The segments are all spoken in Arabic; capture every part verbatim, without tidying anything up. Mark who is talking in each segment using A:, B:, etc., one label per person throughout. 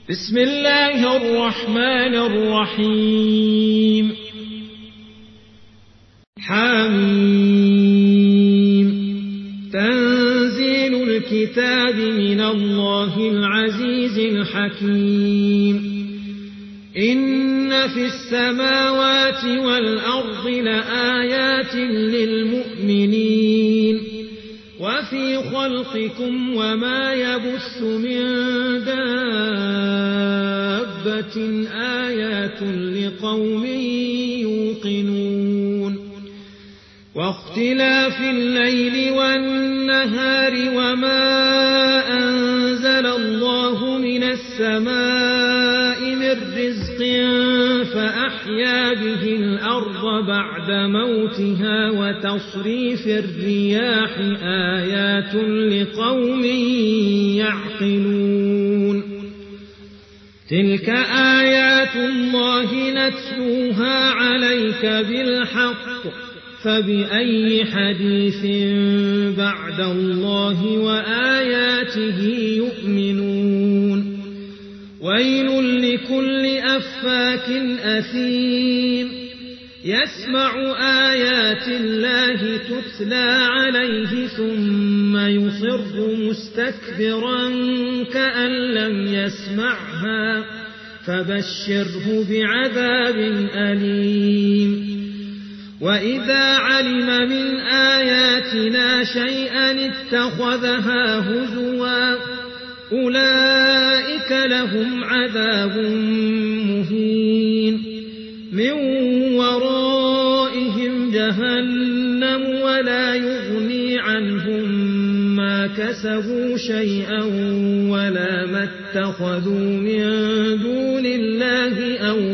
A: بسم الله الرحمن الرحيم حميم تنزيل الكتاب من الله العزيز الحكيم إن في السماوات والأرض لآيات للمؤمنين وفي خلقكم وما يبث من دابة آيات لقوم يوقنون واختلاف الليل والنهار وما أنزل الله من السماء من رزق فأحيا به الأرض بعد موتها وتصريف الرياح آيات لقوم يعقلون تلك آيات الله نتلوها عليك بالحق فبأي حديث بعد الله وآياته يؤمنون ويل لكل أفاك أثيم يسمع آيات الله تتلى عليه ثم يصر مستكبرا كأن لم يسمعها فبشره بعذاب أليم وإذا علم من آياتنا شيئا اتخذها هزوا أولئك لهم عذاب مهين من ورائهم جهنم ولا يغني عنهم ما كسبوا شيئا ولا ما اتخذوا من دون الله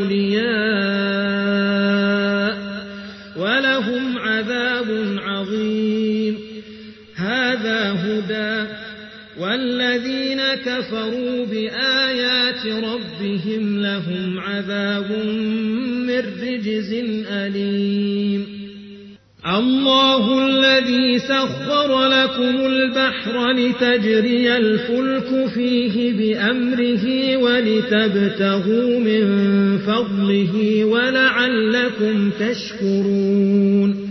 A: أولياء ولهم عذاب عظيم هذا هدى والذين كفروا بآيات ربهم لهم عذاب من رجز أليم الله الذي سخر لكم البحر لتجري الفلك فيه بأمره ولتبتغوا من فضله ولعلكم تشكرون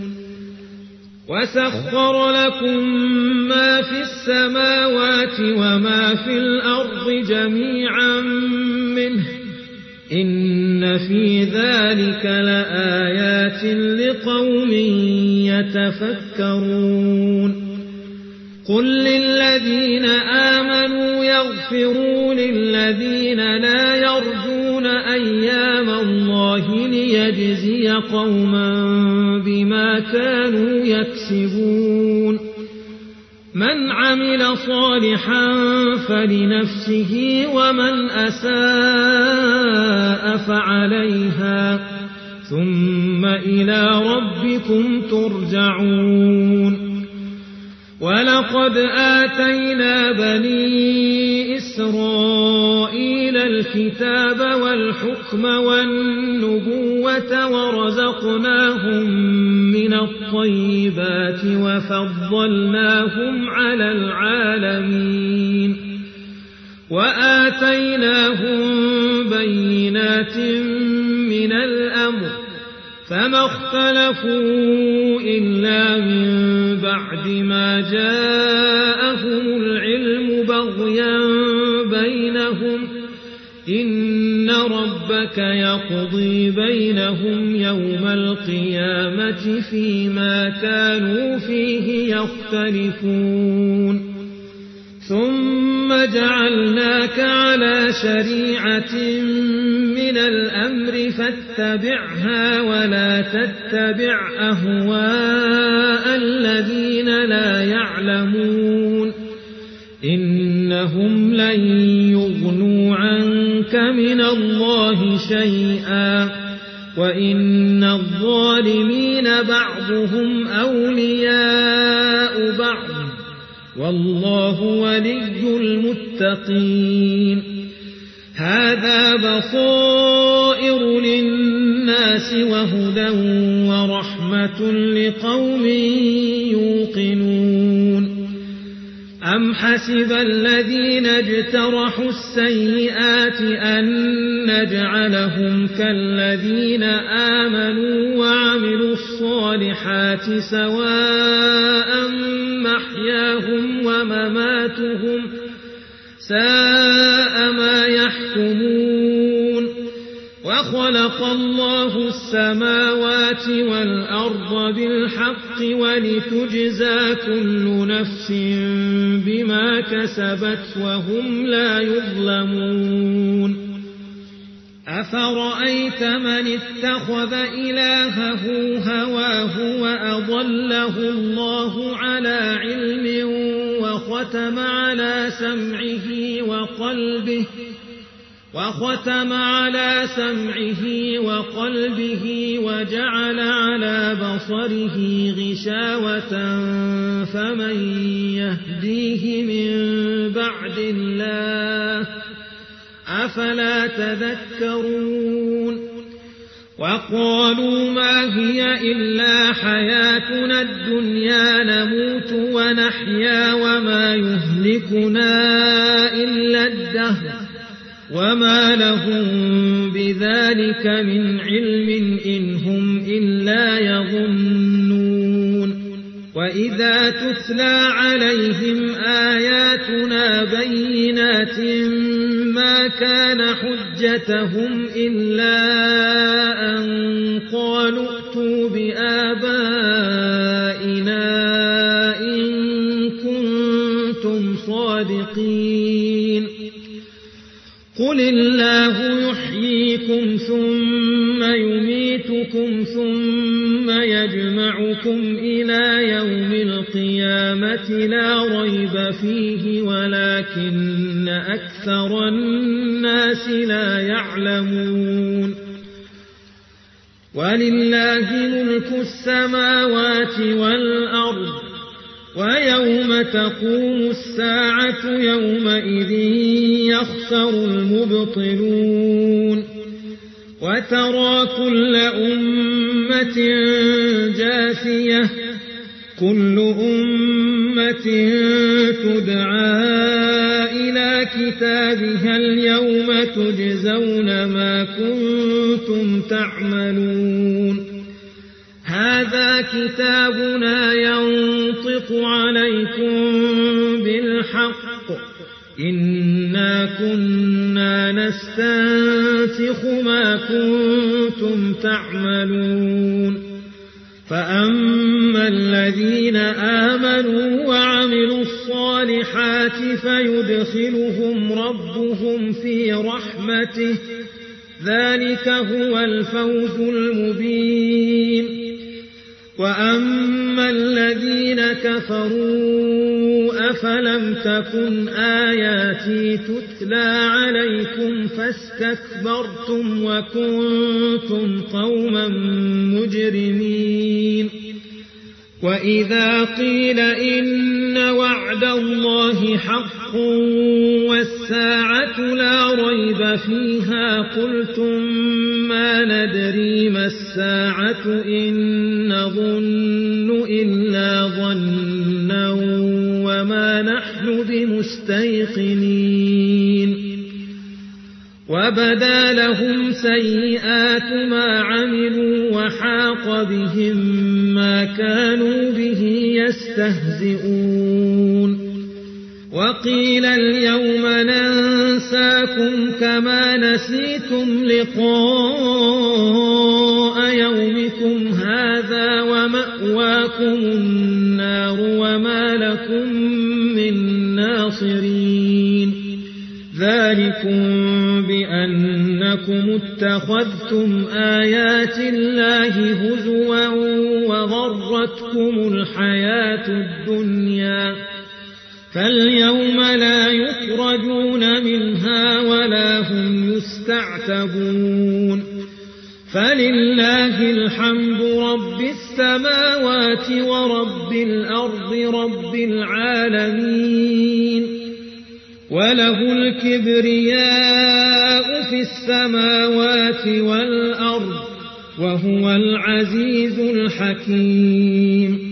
A: وسخر لكم ما في السماوات وما في الأرض جميعا منه إن في ذلك لآيات لقوم يتفكرون قل للذين آمنوا يغفروا للذين لا يرجون أيام الله ليجزي قوما بما كانوا يكسبون من عمل صالحا فلنفسه ومن أساء فعليها ثم إلى ربكم ترجعون ولقد آتينا بني إسرائيل الكتاب والحكم والنبوة ورزقناهم من الطيبات وفضلناهم على العالمين وآتيناهم بينات من الأمر فما اختلفوا إلا من بعد ما جاءهم العلم بغيا بينهم إن ربك يقضي بينهم يوم القيامة فيما كانوا فيه يختلفون ثم جعلناك على شريعة من الأمر فاتبعها ولا تتبع أهواء الذين لا يعلمون إنهم لن يغنوا عنك من الله شيئا وإن الظالمين بعضهم أولياء بعض والله ولي المتقين هذا بصائر للناس وهدى ورحمة لقوم يوقنون أم حسب الذين اجترحوا السيئات أن نجعلهم كالذين آمنوا وعملوا الصالحات سواء محياهم ومماتهم ساء ما يحكمون وخلق الله السماوات والأرض بالحق ولتجزى كل نفس بما كسبت وهم لا يظلمون أفرأيت من اتخذ إلهه هواه وأضله الله على علم وختم على سمعه وقلبه وختم على سمعه وقلبه وجعل على بصره غشاوة فمن يهديه من بعد الله أفلا تذكرون وقالوا ما هي إلا حياتنا الدنيا نموت ونحيا وما يهلكنا إلا الدهر وما لهم بذلك من علم إن هم إلا يظنون وإذا تتلى عليهم آياتنا بينات ما كان حجتهم إلا أن قالوا ائتوا بآبائنا إن كنتم صادقين قل الله يحييكم ثم يميتكم ثم يجمعكم إلى يوم القيامة لا ريب فيه ولكن أكثر الناس لا يعلمون ولله ملك السماوات والأرض ويوم تقوم الساعة يومئذ يخسر المبطلون وترى كل أمة جاثية كل أمة تدعى إلى كتابها اليوم تجزون ما كنتم تعملون هذا كتابنا ينطق عليكم بالحق إنا كنا نستنسخ ما كنتم تعملون فأما الذين آمنوا وعملوا الصالحات فيدخلهم ربهم في رحمته ذلك هو الفوز المبين وأما الذين كفروا أفلم تكن آياتي تتلى عليكم فاستكبرتم وكنتم قوما مجرمين وإذا قيل إن وعد الله حق والساعة لا ريب فيها قلتم ما ندري ما الساعة إن نظن إلا ظنا وما نحن بمستيقنين وبدا لهم سيئات ما عملوا وحاق بهم ما كانوا به يستهزئون وقيل اليوم ننساكم كما نسيتم لقاء يومكم هذا ومأواكم النار وما لكم من ناصرين ذلكم بأنكم اتخذتم آيات الله هزوا وغرتكم الحياة الدنيا فاليوم لا يخرجون منها ولا هم يستعتبون فلله الحمد رب السماوات ورب الأرض رب العالمين وله الكبرياء في السماوات والأرض وهو العزيز الحكيم